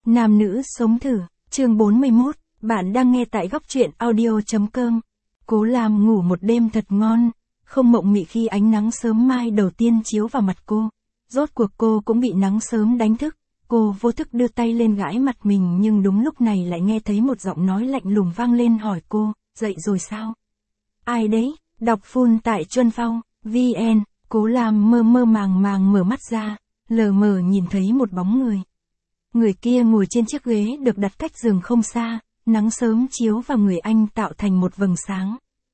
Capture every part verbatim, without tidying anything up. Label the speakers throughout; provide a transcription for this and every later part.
Speaker 1: Nam nữ sống thử, chương bốn mươi mốt, bạn đang nghe tại góc truyện audio chấm com. Cố Lam ngủ một đêm thật ngon, không mộng mị khi ánh nắng sớm mai đầu tiên chiếu vào mặt cô. Rốt cuộc cô cũng bị nắng sớm đánh thức, cô vô thức đưa tay lên gãi mặt mình nhưng đúng lúc này lại nghe thấy một giọng nói lạnh lùng vang lên hỏi cô, dậy rồi sao? Ai đấy? Đọc full tại Chuân Phong, vn, Cố Lam mơ mơ màng màng mở mắt ra, lờ mờ nhìn thấy một bóng người. Người kia ngồi trên chiếc ghế được đặt cách giường không xa, nắng sớm chiếu vào người anh tạo thành một vầng sáng.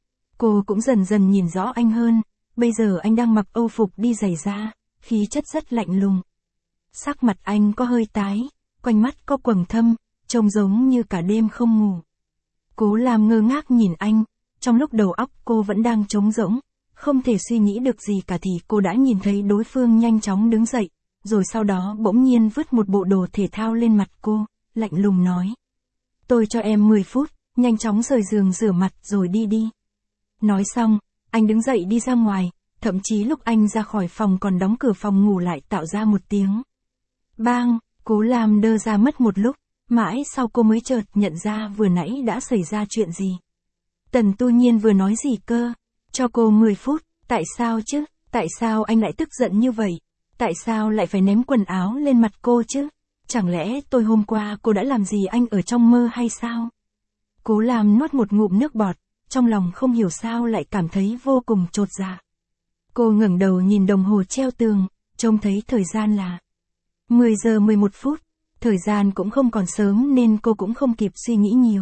Speaker 1: Cô cũng dần dần nhìn rõ anh hơn, bây giờ anh đang mặc âu phục đi giày da, khí chất rất lạnh lùng. Sắc mặt anh có hơi tái, quanh mắt có quầng thâm, trông giống như cả đêm không ngủ. Cố Lam ngơ ngác nhìn anh, trong lúc đầu óc cô vẫn đang trống rỗng, không thể suy nghĩ được gì cả thì cô đã nhìn thấy đối phương nhanh chóng đứng dậy, rồi sau đó bỗng nhiên vứt một bộ đồ thể thao lên mặt cô, lạnh lùng nói. Tôi cho em mười phút, nhanh chóng rời giường rửa mặt rồi đi đi. Nói xong, anh đứng dậy đi ra ngoài, thậm chí lúc anh ra khỏi phòng còn đóng cửa phòng ngủ lại tạo ra một tiếng. Bang, Cố Lam đơ ra mất một lúc, mãi sau cô mới chợt nhận ra vừa nãy đã xảy ra chuyện gì. Tần Tu Nhiên vừa nói gì cơ? Cho cô mười phút, tại sao chứ? Tại sao anh lại tức giận như vậy? Tại sao lại phải ném quần áo lên mặt cô chứ? Chẳng lẽ tôi hôm qua cô đã làm gì anh ở trong mơ hay sao? Cố Lam nuốt một ngụm nước bọt, trong lòng không hiểu sao lại cảm thấy vô cùng chột dạ. Cô ngẩng đầu nhìn đồng hồ treo tường, trông thấy thời gian là mười giờ mười một phút, thời gian cũng không còn sớm nên cô cũng không kịp suy nghĩ nhiều.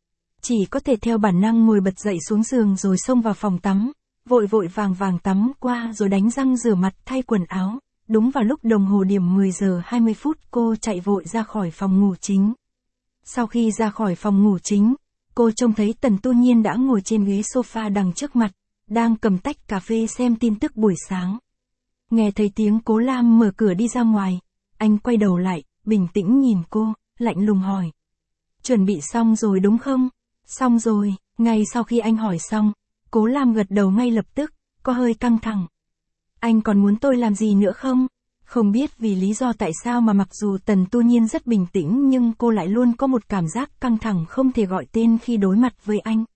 Speaker 1: Chỉ có thể theo bản năng ngồi bật dậy xuống giường rồi xông vào phòng tắm, vội vội vàng vàng tắm qua rồi đánh răng rửa mặt thay quần áo. Đúng vào lúc đồng hồ điểm mười giờ hai mươi phút cô chạy vội ra khỏi phòng ngủ chính. Sau khi ra khỏi phòng ngủ chính, cô trông thấy Tần Tu Nhiên đã ngồi trên ghế sofa đằng trước mặt, đang cầm tách cà phê xem tin tức buổi sáng. Nghe thấy tiếng Cố Lam mở cửa đi ra ngoài, anh quay đầu lại, bình tĩnh nhìn cô, lạnh lùng hỏi. Chuẩn bị xong rồi đúng không? Xong rồi, ngay sau khi anh hỏi xong, Cố Lam gật đầu ngay lập tức, có hơi căng thẳng. Anh còn muốn tôi làm gì nữa không? Không biết vì lý do tại sao mà mặc dù Tần Tu Nhiên rất bình tĩnh nhưng cô lại luôn có một cảm giác căng thẳng không thể gọi tên khi đối mặt với anh.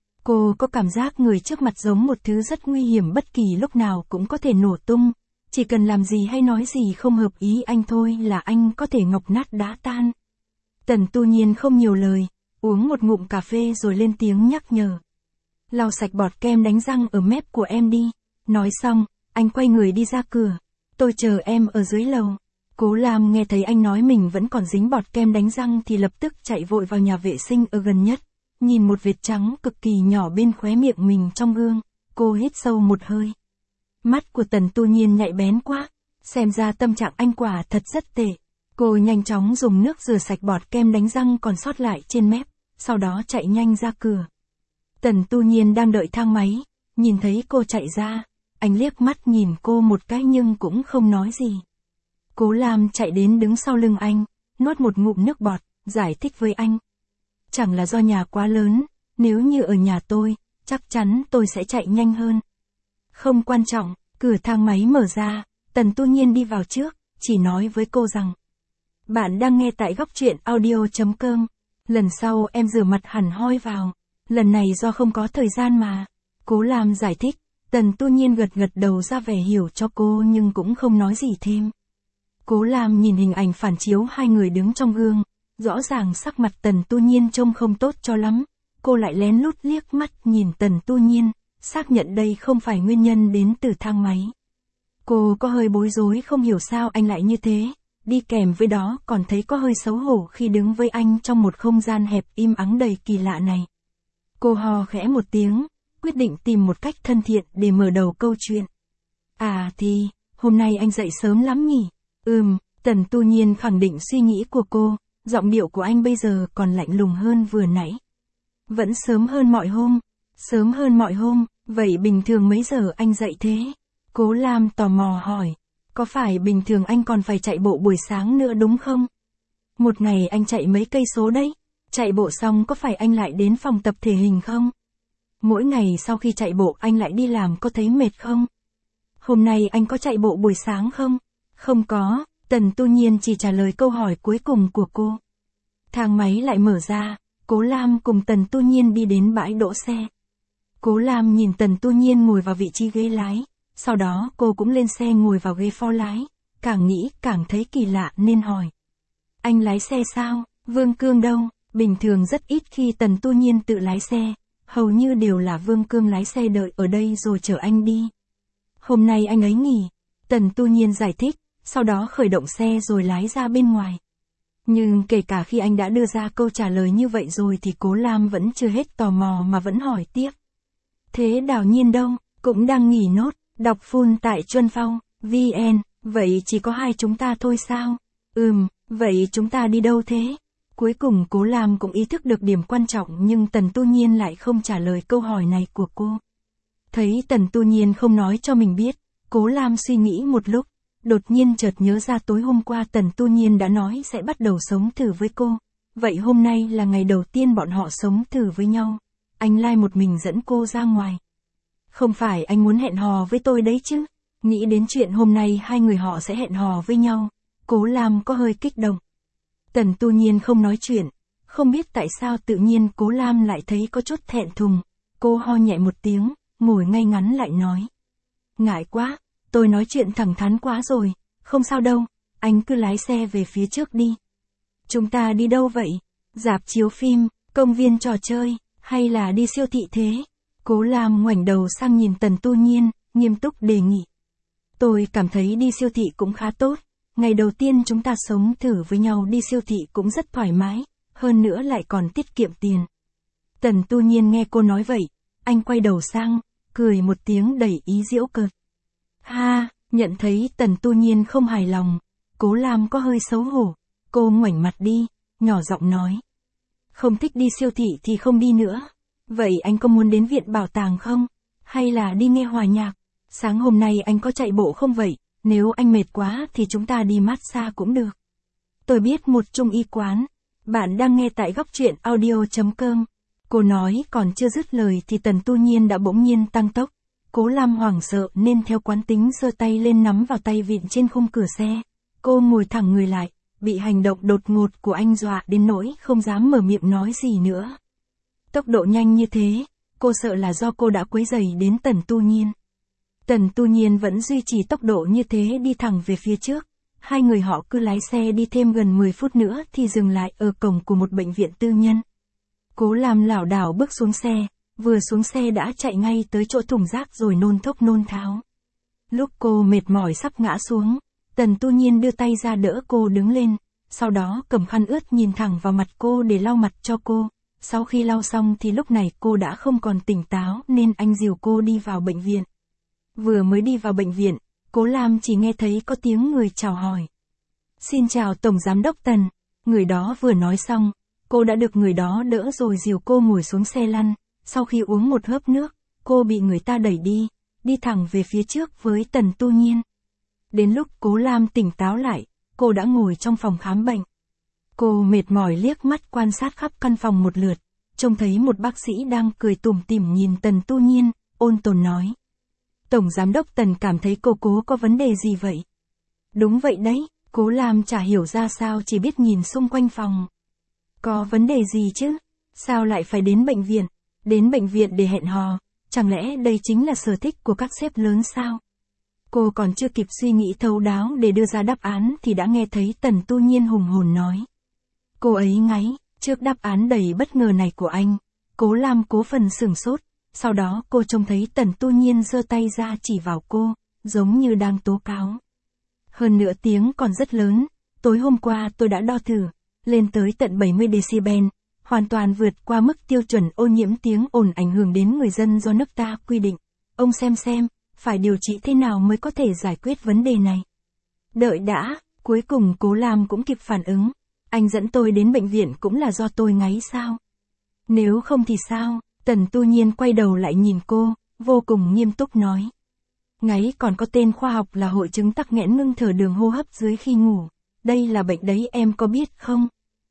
Speaker 1: Cô có cảm giác người trước mặt giống một thứ rất nguy hiểm bất kỳ lúc nào cũng có thể nổ tung. Chỉ cần làm gì hay nói gì không hợp ý anh thôi là anh có thể ngọc nát đá tan. Tần Tu Nhiên không nhiều lời, uống một ngụm cà phê rồi lên tiếng nhắc nhở. Lau sạch bọt kem đánh răng ở mép của em đi. Nói xong, anh quay người đi ra cửa. Tôi chờ em ở dưới lầu. Cố Lam nghe thấy anh nói mình vẫn còn dính bọt kem đánh răng thì lập tức chạy vội vào nhà vệ sinh ở gần nhất. Nhìn một vệt trắng cực kỳ nhỏ bên khóe miệng mình trong gương, cô hít sâu một hơi. Mắt của Tần Tu Nhiên nhạy bén quá, xem ra tâm trạng anh quả thật rất tệ. Cô nhanh chóng dùng nước rửa sạch bọt kem đánh răng còn sót lại trên mép, sau đó chạy nhanh ra cửa. Tần Tu Nhiên đang đợi thang máy, nhìn thấy cô chạy ra. Anh liếc mắt nhìn cô một cái nhưng cũng không nói gì. Cố Lam chạy đến đứng sau lưng anh, nuốt một ngụm nước bọt, giải thích với anh. Chẳng là do nhà quá lớn, nếu như ở nhà tôi, chắc chắn tôi sẽ chạy nhanh hơn. Không quan trọng, cửa thang máy mở ra, Tần Tu Nhiên đi vào trước, chỉ nói với cô rằng. Bạn đang nghe tại góc truyện audio chấm com, lần sau em rửa mặt hẳn hoi vào, lần này do không có thời gian mà. Cố Lam giải thích. Tần Tu Nhiên gật gật đầu ra vẻ hiểu cho cô nhưng cũng không nói gì thêm. Cố Lam nhìn hình ảnh phản chiếu hai người đứng trong gương, rõ ràng sắc mặt Tần Tu Nhiên trông không tốt cho lắm. Cô lại lén lút liếc mắt nhìn Tần Tu Nhiên, xác nhận đây không phải nguyên nhân đến từ thang máy. Cô có hơi bối rối không hiểu sao anh lại như thế, đi kèm với đó còn thấy có hơi xấu hổ khi đứng với anh trong một không gian hẹp im ắng đầy kỳ lạ này. Cô hò khẽ một tiếng. Quyết định tìm một cách thân thiện để mở đầu câu chuyện. À thì, hôm nay anh dậy sớm lắm nhỉ? Ừm, Tần Tu Nhiên khẳng định suy nghĩ của cô, giọng điệu của anh bây giờ còn lạnh lùng hơn vừa nãy. Vẫn sớm hơn mọi hôm, sớm hơn mọi hôm, vậy bình thường mấy giờ anh dậy thế? Cố Lam tò mò hỏi, có phải bình thường anh còn phải chạy bộ buổi sáng nữa đúng không? Một ngày anh chạy mấy cây số đấy, chạy bộ xong có phải anh lại đến phòng tập thể hình không? Mỗi ngày sau khi chạy bộ anh lại đi làm có thấy mệt không? Hôm nay anh có chạy bộ buổi sáng không? Không có, Tần Tu Nhiên chỉ trả lời câu hỏi cuối cùng của cô. Thang máy lại mở ra, Cố Lam cùng Tần Tu Nhiên đi đến bãi đỗ xe. Cố Lam nhìn Tần Tu Nhiên ngồi vào vị trí ghế lái, sau đó cô cũng lên xe ngồi vào ghế phó lái, càng nghĩ càng thấy kỳ lạ nên hỏi. Anh lái xe sao, Vương Cương đâu? Bình thường rất ít khi Tần Tu Nhiên tự lái xe, hầu như đều là Vương Cương lái xe đợi ở đây rồi chở anh đi. Hôm nay anh ấy nghỉ, Tần Tu Nhiên giải thích, sau đó khởi động xe rồi lái ra bên ngoài. Nhưng kể cả khi anh đã đưa ra câu trả lời như vậy rồi thì Cố Lam vẫn chưa hết tò mò mà vẫn hỏi tiếp. Thế Đào Nhiên đâu, cũng đang nghỉ nốt, đọc full tại Chuân Phong, vê en, vậy chỉ có hai chúng ta thôi sao? Ừm, vậy chúng ta đi đâu thế? Cuối cùng Cố Lam cũng ý thức được điểm quan trọng nhưng Tần Tu Nhiên lại không trả lời câu hỏi này của cô. Thấy Tần Tu Nhiên không nói cho mình biết, Cố Lam suy nghĩ một lúc, đột nhiên chợt nhớ ra tối hôm qua Tần Tu Nhiên đã nói sẽ bắt đầu sống thử với cô. Vậy hôm nay là ngày đầu tiên bọn họ sống thử với nhau. Anh lai một mình dẫn cô ra ngoài. Không phải anh muốn hẹn hò với tôi đấy chứ? Nghĩ đến chuyện hôm nay hai người họ sẽ hẹn hò với nhau, Cố Lam có hơi kích động. Tần Tu Nhiên không nói chuyện, không biết tại sao tự nhiên Cố Lam lại thấy có chút thẹn thùng. Cô ho nhẹ một tiếng, ngồi ngay ngắn lại nói. Ngại quá, tôi nói chuyện thẳng thắn quá rồi, không sao đâu, anh cứ lái xe về phía trước đi. Chúng ta đi đâu vậy? Rạp chiếu phim, công viên trò chơi, hay là đi siêu thị thế? Cố Lam ngoảnh đầu sang nhìn Tần Tu Nhiên, nghiêm túc đề nghị. Tôi cảm thấy đi siêu thị cũng khá tốt, ngày đầu tiên chúng ta sống thử với nhau đi siêu thị cũng rất thoải mái, hơn nữa lại còn tiết kiệm tiền. Tần Tu Nhiên nghe cô nói vậy, anh quay đầu sang, cười một tiếng đầy ý giễu cợt. Ha, nhận thấy Tần Tu Nhiên không hài lòng, Cố Lam có hơi xấu hổ, cô ngoảnh mặt đi, nhỏ giọng nói. Không thích đi siêu thị thì không đi nữa. Vậy anh có muốn đến viện bảo tàng không? Hay là đi nghe hòa nhạc? Sáng hôm nay anh có chạy bộ không vậy? Nếu anh mệt quá thì chúng ta đi massage cũng được. Tôi biết một trung y quán. Bạn đang nghe tại góc truyện audio chấm com. Cô nói còn chưa dứt lời thì Tần Tu Nhiên đã bỗng nhiên tăng tốc. Cố Lam hoảng sợ nên theo quán tính giơ tay lên nắm vào tay vịn trên khung cửa xe. Cô ngồi thẳng người lại, bị hành động đột ngột của anh dọa đến nỗi không dám mở miệng nói gì nữa. Tốc độ nhanh như thế, cô sợ là do cô đã quấy rầy đến Tần Tu Nhiên. Tần Tu Nhiên vẫn duy trì tốc độ như thế đi thẳng về phía trước. Hai người họ cứ lái xe đi thêm gần mười phút nữa thì dừng lại ở cổng của một bệnh viện tư nhân. Cố Lam lảo đảo bước xuống xe, vừa xuống xe đã chạy ngay tới chỗ thùng rác rồi nôn thốc nôn tháo. Lúc cô mệt mỏi sắp ngã xuống, Tần Tu Nhiên đưa tay ra đỡ cô đứng lên, sau đó cầm khăn ướt nhìn thẳng vào mặt cô để lau mặt cho cô. Sau khi lau xong thì lúc này cô đã không còn tỉnh táo nên anh dìu cô đi vào bệnh viện. Vừa mới đi vào bệnh viện, Cố Lam chỉ nghe thấy có tiếng người chào hỏi. Xin chào Tổng Giám đốc Tần. Người đó vừa nói xong, cô đã được người đó đỡ rồi dìu cô ngồi xuống xe lăn. Sau khi uống một hớp nước, cô bị người ta đẩy đi, đi thẳng về phía trước với Tần Tu Nhiên. Đến lúc Cố Lam tỉnh táo lại, cô đã ngồi trong phòng khám bệnh. Cô mệt mỏi liếc mắt quan sát khắp căn phòng một lượt, trông thấy một bác sĩ đang cười tủm tỉm nhìn Tần Tu Nhiên, ôn tồn nói. Tổng Giám đốc Tần cảm thấy cô Cố có vấn đề gì vậy? Đúng vậy đấy, Cố Lam chả hiểu ra sao chỉ biết nhìn xung quanh phòng. Có vấn đề gì chứ? Sao lại phải đến bệnh viện? Đến bệnh viện để hẹn hò, chẳng lẽ đây chính là sở thích của các sếp lớn sao? Cô còn chưa kịp suy nghĩ thấu đáo để đưa ra đáp án thì đã nghe thấy Tần Tu Nhiên hùng hồn nói. Cô ấy ngáy, trước đáp án đầy bất ngờ này của anh, Cố Lam cố phần sửng sốt, sau đó cô trông thấy Tần Tu Nhiên giơ tay ra chỉ vào cô, giống như đang tố cáo. Hơn nữa tiếng còn rất lớn, tối hôm qua tôi đã đo thử, lên tới tận bảy mươi decibel, hoàn toàn vượt qua mức tiêu chuẩn ô nhiễm tiếng ồn ảnh hưởng đến người dân do nước ta quy định. Ông xem xem, phải điều trị thế nào mới có thể giải quyết vấn đề này. Đợi đã, cuối cùng Cố Lam cũng kịp phản ứng. Anh dẫn tôi đến bệnh viện cũng là do tôi ngáy sao? Nếu không thì sao? Tần Tu Nhiên quay đầu lại nhìn cô, vô cùng nghiêm túc nói. Ngáy còn có tên khoa học là hội chứng tắc nghẽn ngưng thở đường hô hấp dưới khi ngủ. Đây là bệnh đấy em có biết không?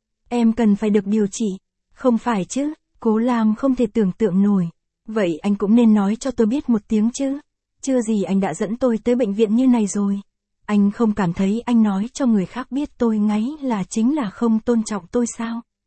Speaker 1: Em cần phải được điều trị. Không phải chứ, Cố Lam không thể tưởng tượng nổi. Vậy anh cũng nên nói cho tôi biết một tiếng chứ. Chưa gì anh đã dẫn tôi tới bệnh viện như này rồi. Anh không cảm thấy anh nói cho người khác biết tôi ngáy là chính là không tôn trọng tôi sao?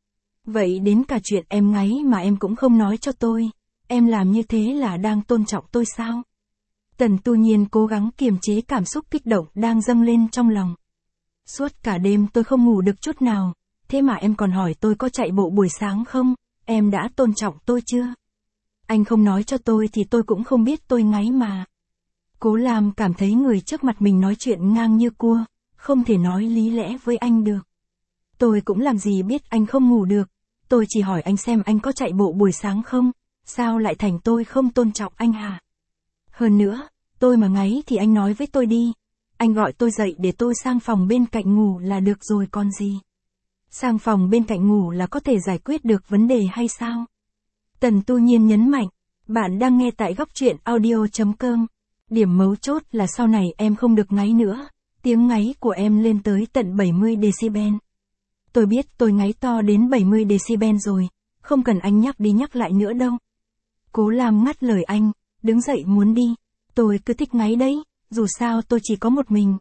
Speaker 1: Vậy đến cả chuyện em ngáy mà em cũng không nói cho tôi, em làm như thế là đang tôn trọng tôi sao? Tần Tu Nhiên cố gắng kiềm chế cảm xúc kích động đang dâng lên trong lòng. Suốt cả đêm tôi không ngủ được chút nào, thế mà em còn hỏi tôi có chạy bộ buổi sáng không, em đã tôn trọng tôi chưa? Anh không nói cho tôi thì tôi cũng không biết tôi ngáy mà. Cố Lam cảm thấy người trước mặt mình nói chuyện ngang như cua, không thể nói lý lẽ với anh được. Tôi cũng làm gì biết anh không ngủ được, tôi chỉ hỏi anh xem anh có chạy bộ buổi sáng không, sao lại thành tôi không tôn trọng anh hả? Hơn nữa, tôi mà ngáy thì anh nói với tôi đi, anh gọi tôi dậy để tôi sang phòng bên cạnh ngủ là được rồi còn gì. Sang phòng bên cạnh ngủ là có thể giải quyết được vấn đề hay sao? Tần Tu Nhiên nhấn mạnh, bạn đang nghe tại góc truyện audio chấm com. Điểm mấu chốt là sau này em không được ngáy nữa, tiếng ngáy của em lên tới tận bảy mươi decibel. Tôi biết tôi ngáy to đến bảy mươi decibel rồi, không cần anh nhắc đi nhắc lại nữa đâu. Cố Lam ngắt lời anh, đứng dậy muốn đi. Tôi cứ thích ngáy đấy, dù sao tôi chỉ có một mình.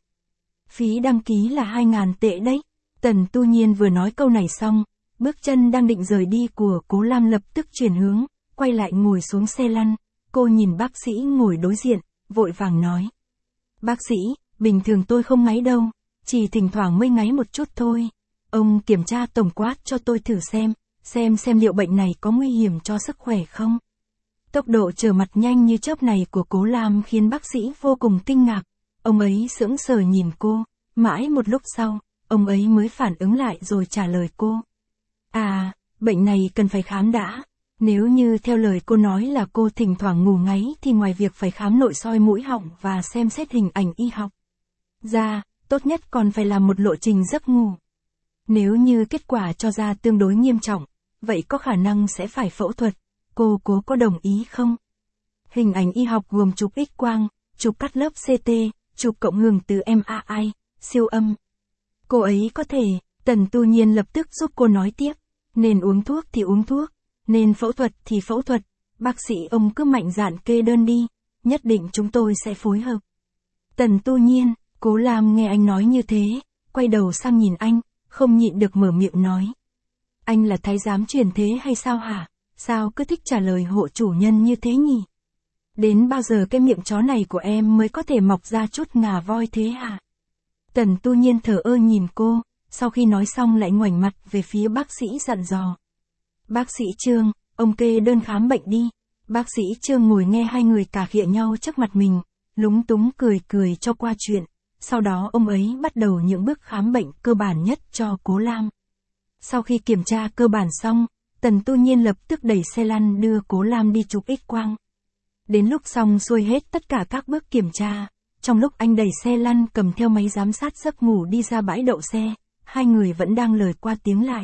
Speaker 1: Phí đăng ký là hai ngàn tệ đấy. Tần Tu Nhiên vừa nói câu này xong, bước chân đang định rời đi của Cố Lam lập tức chuyển hướng, quay lại ngồi xuống xe lăn. Cô nhìn bác sĩ ngồi đối diện, vội vàng nói. Bác sĩ, bình thường tôi không ngáy đâu, chỉ thỉnh thoảng mới ngáy một chút thôi. Ông kiểm tra tổng quát cho tôi thử xem, xem xem liệu bệnh này có nguy hiểm cho sức khỏe không. Tốc độ trở mặt nhanh như chớp này của Cố Lam khiến bác sĩ vô cùng kinh ngạc. Ông ấy sững sờ nhìn cô, mãi một lúc sau, ông ấy mới phản ứng lại rồi trả lời cô. À, bệnh này cần phải khám đã. Nếu như theo lời cô nói là cô thỉnh thoảng ngủ ngáy thì ngoài việc phải khám nội soi mũi họng và xem xét hình ảnh y học ra, tốt nhất còn phải làm một lộ trình giấc ngủ. Nếu như kết quả cho ra tương đối nghiêm trọng, vậy có khả năng sẽ phải phẫu thuật. Cô cố có đồng ý không? Hình ảnh y học gồm chụp X-quang, chụp cắt lớp xê tê, chụp cộng hưởng từ em a i, siêu âm. Cô ấy có thể, Tần Tu Nhiên lập tức giúp cô nói tiếp. Nên uống thuốc thì uống thuốc, nên phẫu thuật thì phẫu thuật. Bác sĩ ông cứ mạnh dạn kê đơn đi, nhất định chúng tôi sẽ phối hợp. Tần Tu Nhiên, Cố Lam nghe anh nói như thế, quay đầu sang nhìn anh, không nhịn được mở miệng nói. Anh là thái giám truyền thế hay sao hả? Sao cứ thích trả lời hộ chủ nhân như thế nhỉ? Đến bao giờ cái miệng chó này của em mới có thể mọc ra chút ngà voi thế hả? Tần Tu Nhiên thờ ơ nhìn cô, sau khi nói xong lại ngoảnh mặt về phía bác sĩ dặn dò. Bác sĩ Trương, ông kê đơn khám bệnh đi. Bác sĩ Trương ngồi nghe hai người cà khịa nhau trước mặt mình, lúng túng cười cười cho qua chuyện. Sau đó ông ấy bắt đầu những bước khám bệnh cơ bản nhất cho Cố Lam. Sau khi kiểm tra cơ bản xong, Tần Tu Nhiên lập tức đẩy xe lăn đưa Cố Lam đi chụp X-quang. Đến lúc xong xuôi hết tất cả các bước kiểm tra, trong lúc anh đẩy xe lăn cầm theo máy giám sát giấc ngủ đi ra bãi đậu xe, hai người vẫn đang lời qua tiếng lại.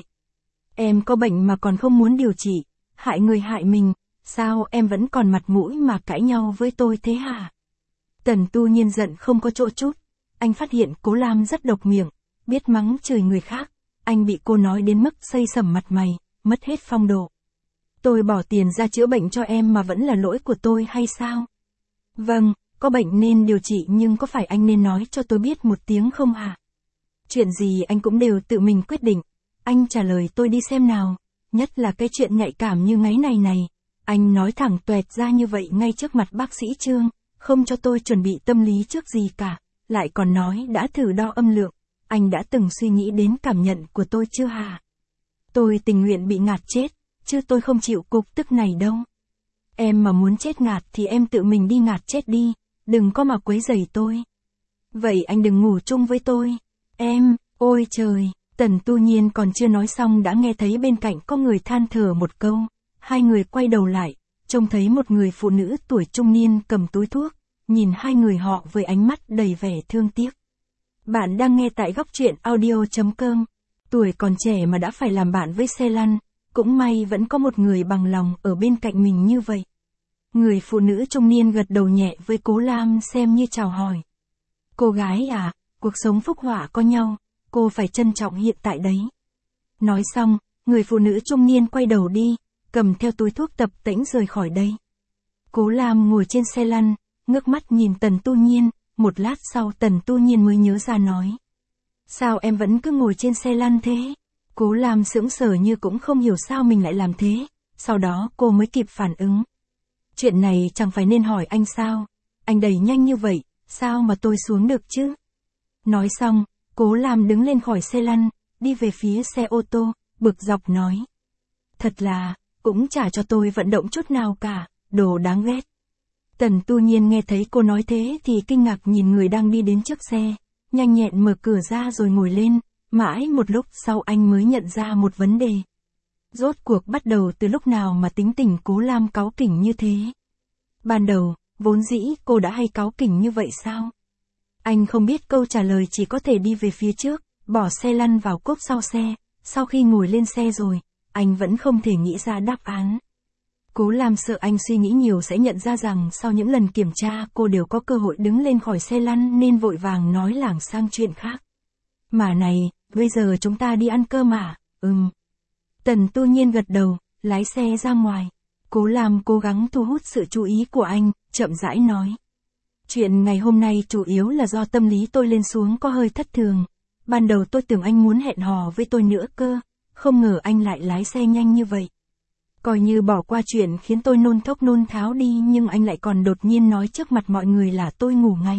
Speaker 1: Em có bệnh mà còn không muốn điều trị, hại người hại mình, sao em vẫn còn mặt mũi mà cãi nhau với tôi thế hả? Tần Tu Nhiên giận không có chỗ chút, anh phát hiện Cố Lam rất độc miệng, biết mắng chửi người khác, anh bị cô nói đến mức xây sẩm mặt mày, mất hết phong độ. Tôi bỏ tiền ra chữa bệnh cho em mà vẫn là lỗi của tôi hay sao? Vâng, có bệnh nên điều trị nhưng có phải anh nên nói cho tôi biết một tiếng không hả? Chuyện gì anh cũng đều tự mình quyết định, anh trả lời tôi đi xem nào, nhất là cái chuyện nhạy cảm như ngáy này này, anh nói thẳng toẹt ra như vậy ngay trước mặt bác sĩ Trương, không cho tôi chuẩn bị tâm lý trước gì cả, lại còn nói đã thử đo âm lượng, anh đã từng suy nghĩ đến cảm nhận của tôi chưa hả? Tôi tình nguyện bị ngạt chết, chứ tôi không chịu cục tức này đâu. Em mà muốn chết ngạt thì em tự mình đi ngạt chết đi, đừng có mà quấy rầy tôi. Vậy anh đừng ngủ chung với tôi. Em, ôi trời, Tần Tu Nhiên còn chưa nói xong đã nghe thấy bên cạnh có người than thở một câu. Hai người quay đầu lại, trông thấy một người phụ nữ tuổi trung niên cầm túi thuốc, nhìn hai người họ với ánh mắt đầy vẻ thương tiếc. Bạn đang nghe tại góc truyện audio chấm com. Tuổi còn trẻ mà đã phải làm bạn với xe lăn, cũng may vẫn có một người bằng lòng ở bên cạnh mình như vậy. Người phụ nữ trung niên gật đầu nhẹ với Cố Lam xem như chào hỏi. Cô gái à, cuộc sống phúc họa có nhau, cô phải trân trọng hiện tại đấy. Nói xong, người phụ nữ trung niên quay đầu đi, cầm theo túi thuốc tập tễnh rời khỏi đây. Cố Lam ngồi trên xe lăn, ngước mắt nhìn Tần Tu Nhiên, một lát sau Tần Tu Nhiên mới nhớ ra nói. Sao em vẫn cứ ngồi trên xe lăn thế? Cố Lam sững sờ như cũng không hiểu sao mình lại làm thế, sau đó cô mới kịp phản ứng. Chuyện này chẳng phải nên hỏi anh sao? Anh đẩy nhanh như vậy, sao mà tôi xuống được chứ? Nói xong, Cố Lam đứng lên khỏi xe lăn, đi về phía xe ô tô, bực dọc nói. Thật là, cũng chả cho tôi vận động chút nào cả, đồ đáng ghét. Tần Tu Nhiên nghe thấy cô nói thế thì kinh ngạc nhìn người đang đi đến trước xe, nhanh nhẹn mở cửa ra rồi ngồi lên, mãi một lúc sau anh mới nhận ra một vấn đề. Rốt cuộc bắt đầu từ lúc nào mà tính tình Cố Lam cáu kỉnh như thế? Ban đầu, vốn dĩ cô đã hay cáu kỉnh như vậy sao? Anh không biết câu trả lời, chỉ có thể đi về phía trước, bỏ xe lăn vào cốp sau xe, sau khi ngồi lên xe rồi, anh vẫn không thể nghĩ ra đáp án. Cố Lam sợ anh suy nghĩ nhiều sẽ nhận ra rằng sau những lần kiểm tra cô đều có cơ hội đứng lên khỏi xe lăn nên vội vàng nói lảng sang chuyện khác. Mà này, bây giờ chúng ta đi ăn cơm à? Ừm. Tần Tu Nhiên gật đầu, lái xe ra ngoài. Cố Lam cố gắng thu hút sự chú ý của anh, chậm rãi nói. Chuyện ngày hôm nay chủ yếu là do tâm lý tôi lên xuống có hơi thất thường. Ban đầu tôi tưởng anh muốn hẹn hò với tôi nữa cơ, không ngờ anh lại lái xe nhanh như vậy. Coi như bỏ qua chuyện khiến tôi nôn thốc nôn tháo đi, nhưng anh lại còn đột nhiên nói trước mặt mọi người là tôi ngủ ngáy.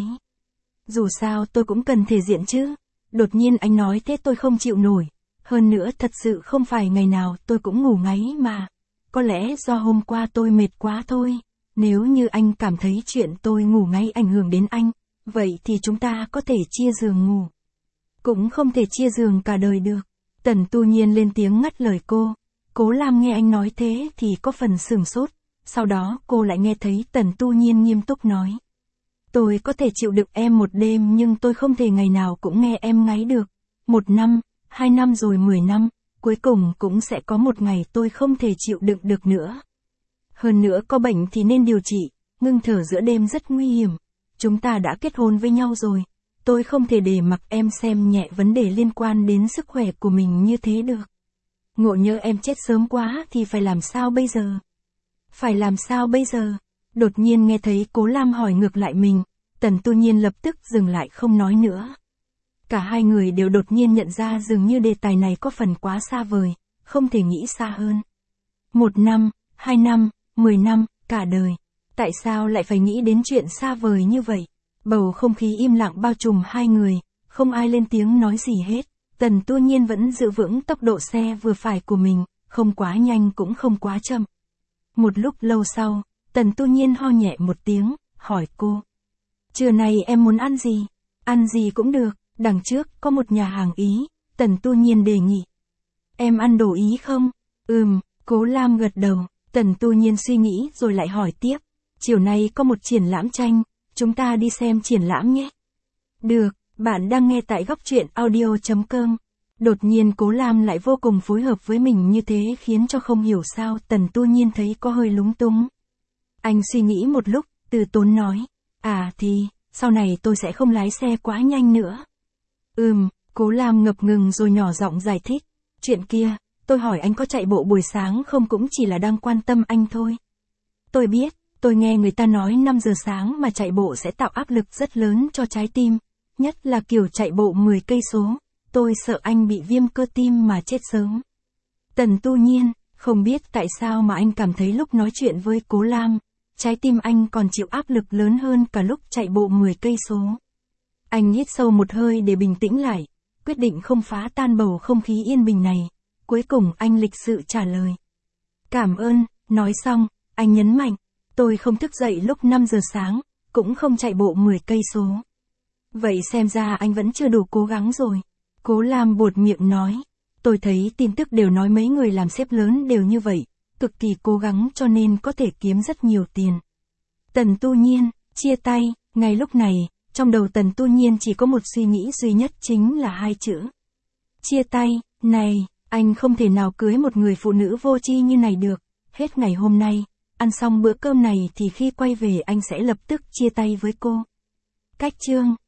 Speaker 1: Dù sao tôi cũng cần thể diện chứ. Đột nhiên anh nói thế tôi không chịu nổi. Hơn nữa thật sự không phải ngày nào tôi cũng ngủ ngáy mà. Có lẽ do hôm qua tôi mệt quá thôi. Nếu như anh cảm thấy chuyện tôi ngủ ngáy ảnh hưởng đến anh, vậy thì chúng ta có thể chia giường ngủ. Cũng không thể chia giường cả đời được. Tần Tu Nhiên lên tiếng ngắt lời cô. Cố Lam nghe anh nói thế thì có phần sửng sốt. Sau đó cô lại nghe thấy Tần Tu Nhiên nghiêm túc nói. Tôi có thể chịu đựng em một đêm nhưng tôi không thể ngày nào cũng nghe em ngáy được. Một năm, hai năm rồi mười năm, cuối cùng cũng sẽ có một ngày tôi không thể chịu đựng được nữa. Hơn nữa có bệnh thì nên điều trị, ngưng thở giữa đêm rất nguy hiểm. Chúng ta đã kết hôn với nhau rồi. Tôi không thể để mặc em xem nhẹ vấn đề liên quan đến sức khỏe của mình như thế được. Ngộ nhỡ em chết sớm quá thì phải làm sao bây giờ? Phải làm sao bây giờ? Đột nhiên nghe thấy Cố Lam hỏi ngược lại mình, Tần Tu Nhiên lập tức dừng lại không nói nữa. Cả hai người đều đột nhiên nhận ra dường như đề tài này có phần quá xa vời, không thể nghĩ xa hơn. Một năm, hai năm, mười năm, cả đời. Tại sao lại phải nghĩ đến chuyện xa vời như vậy? Bầu không khí im lặng bao trùm hai người, không ai lên tiếng nói gì hết. Tần Tu Nhiên vẫn giữ vững tốc độ xe vừa phải của mình, không quá nhanh cũng không quá chậm. Một lúc lâu sau, Tần Tu Nhiên ho nhẹ một tiếng, hỏi cô. Trưa nay em muốn ăn gì? Ăn gì cũng được, đằng trước có một nhà hàng Ý, Tần Tu Nhiên đề nghị. Em ăn đồ Ý không? Ừm, Cố Lam gật đầu. Tần Tu Nhiên suy nghĩ rồi lại hỏi tiếp. Chiều nay có một triển lãm tranh, chúng ta đi xem triển lãm nhé. Được, bạn đang nghe tại góc truyện audio chấm com. Đột nhiên Cố Lam lại vô cùng phối hợp với mình như thế khiến cho không hiểu sao Tần Tu Nhiên thấy có hơi lúng túng. Anh suy nghĩ một lúc, từ tốn nói. À thì, sau này tôi sẽ không lái xe quá nhanh nữa. Ừm, Cố Lam ngập ngừng rồi nhỏ giọng giải thích. Chuyện kia, tôi hỏi anh có chạy bộ buổi sáng không cũng chỉ là đang quan tâm anh thôi. Tôi biết, tôi nghe người ta nói năm giờ sáng mà chạy bộ sẽ tạo áp lực rất lớn cho trái tim. Nhất là kiểu chạy bộ mười cây số, tôi sợ anh bị viêm cơ tim mà chết sớm. Tần Tu Nhiên, không biết tại sao mà anh cảm thấy lúc nói chuyện với Cố Lam, trái tim anh còn chịu áp lực lớn hơn cả lúc chạy bộ mười cây số. Anh hít sâu một hơi để bình tĩnh lại, quyết định không phá tan bầu không khí yên bình này. Cuối cùng anh lịch sự trả lời. Cảm ơn, nói xong, anh nhấn mạnh, tôi không thức dậy lúc năm giờ sáng, cũng không chạy bộ mười cây số. Vậy xem ra anh vẫn chưa đủ cố gắng rồi. Cố Lam buột miệng nói. Tôi thấy tin tức đều nói mấy người làm sếp lớn đều như vậy, cực kỳ cố gắng cho nên có thể kiếm rất nhiều tiền. Tần Tu Nhiên, chia tay, ngay lúc này, trong đầu Tần Tu Nhiên chỉ có một suy nghĩ duy nhất chính là hai chữ. Chia tay, này, anh không thể nào cưới một người phụ nữ vô tri như này được. Hết ngày hôm nay, ăn xong bữa cơm này thì khi quay về anh sẽ lập tức chia tay với cô. Cách chương